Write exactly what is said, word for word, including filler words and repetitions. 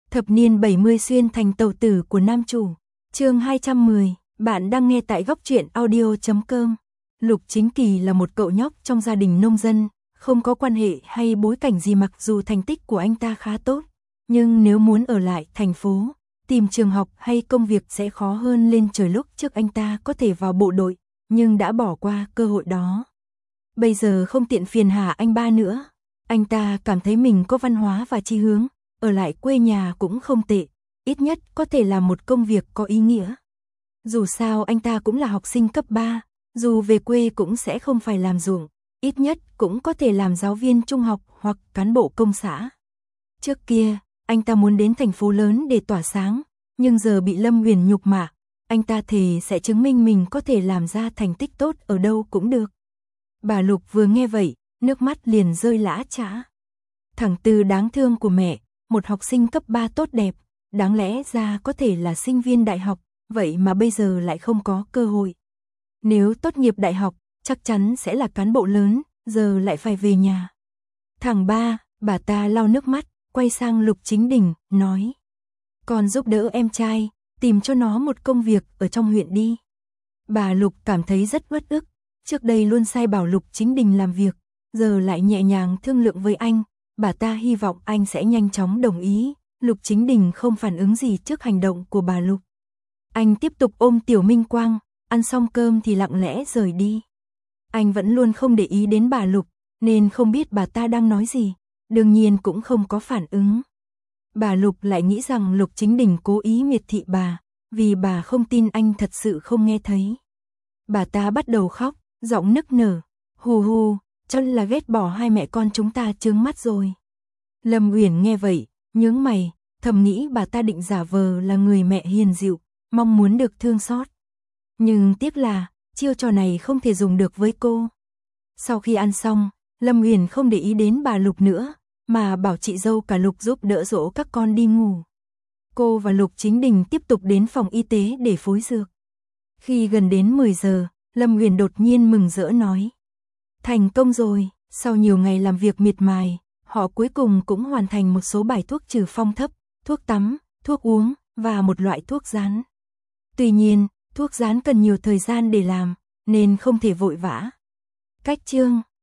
Thập niên bảy mươi xuyên thành tàu tử của nam chủ. Chương hai trăm mười, bạn đang nghe tại góc truyện audio chấm com. Lục Chính Kỳ là một cậu nhóc trong gia đình nông dân, không có quan hệ hay bối cảnh gì, mặc dù thành tích của anh ta khá tốt, nhưng nếu muốn ở lại thành phố, tìm trường học hay công việc sẽ khó hơn lên trời. Lúc trước anh ta có thể vào bộ đội, nhưng đã bỏ qua cơ hội đó. Bây giờ không tiện phiền hà anh ba nữa, anh ta cảm thấy mình có văn hóa và chí hướng, ở lại quê nhà cũng không tệ, ít nhất có thể làm một công việc có ý nghĩa. Dù sao anh ta cũng là học sinh cấp ba, dù về quê cũng sẽ không phải làm ruộng, ít nhất cũng có thể làm giáo viên trung học hoặc cán bộ công xã. Trước kia, anh ta muốn đến thành phố lớn để tỏa sáng, nhưng giờ bị Lâm Huyền nhục mạ, anh ta thề sẽ chứng minh mình có thể làm ra thành tích tốt ở đâu cũng được. Bà Lục vừa nghe vậy, nước mắt liền rơi lã chã. Thằng Tư đáng thương của mẹ, một học sinh cấp ba tốt đẹp, đáng lẽ ra có thể là sinh viên đại học, vậy mà bây giờ lại không có cơ hội. Nếu tốt nghiệp đại học, chắc chắn sẽ là cán bộ lớn, giờ lại phải về nhà. Thằng ba, bà ta lau nước mắt, quay sang Lục Chính Đình, nói: "Con giúp đỡ em trai, tìm cho nó một công việc ở trong huyện đi." Bà Lục cảm thấy rất uất ức, trước đây luôn sai bảo Lục Chính Đình làm việc, giờ lại nhẹ nhàng thương lượng với anh, bà ta hy vọng anh sẽ nhanh chóng đồng ý. Lục Chính Đình không phản ứng gì trước hành động của bà Lục. Anh tiếp tục ôm Tiểu Minh Quang, ăn xong cơm thì lặng lẽ rời đi. Anh vẫn luôn không để ý đến bà Lục, nên không biết bà ta đang nói gì, đương nhiên cũng không có phản ứng. Bà Lục lại nghĩ rằng Lục Chính Đình cố ý miệt thị bà, vì bà không tin anh thật sự không nghe thấy. Bà ta bắt đầu khóc, giọng nức nở: "Hù hù, chân là ghét bỏ hai mẹ con chúng ta trướng mắt rồi." Lâm Uyển nghe vậy, nhướng mày, thầm nghĩ bà ta định giả vờ là người mẹ hiền dịu, mong muốn được thương xót. Nhưng tiếc là, chiêu trò này không thể dùng được với cô. Sau khi ăn xong, Lâm Uyển không để ý đến bà Lục nữa, mà bảo chị dâu cả Lục giúp đỡ dỗ các con đi ngủ. Cô và Lục Chính Đình tiếp tục đến phòng y tế để phối dược. Khi gần đến mười giờ, Lâm Uyển đột nhiên mừng rỡ nói: "Thành công rồi." Sau nhiều ngày làm việc miệt mài, họ cuối cùng cũng hoàn thành một số bài thuốc trừ phong thấp, thuốc tắm, thuốc uống và một loại thuốc rán. Tuy nhiên, thuốc rán cần nhiều thời gian để làm, nên không thể vội vã. Cách chương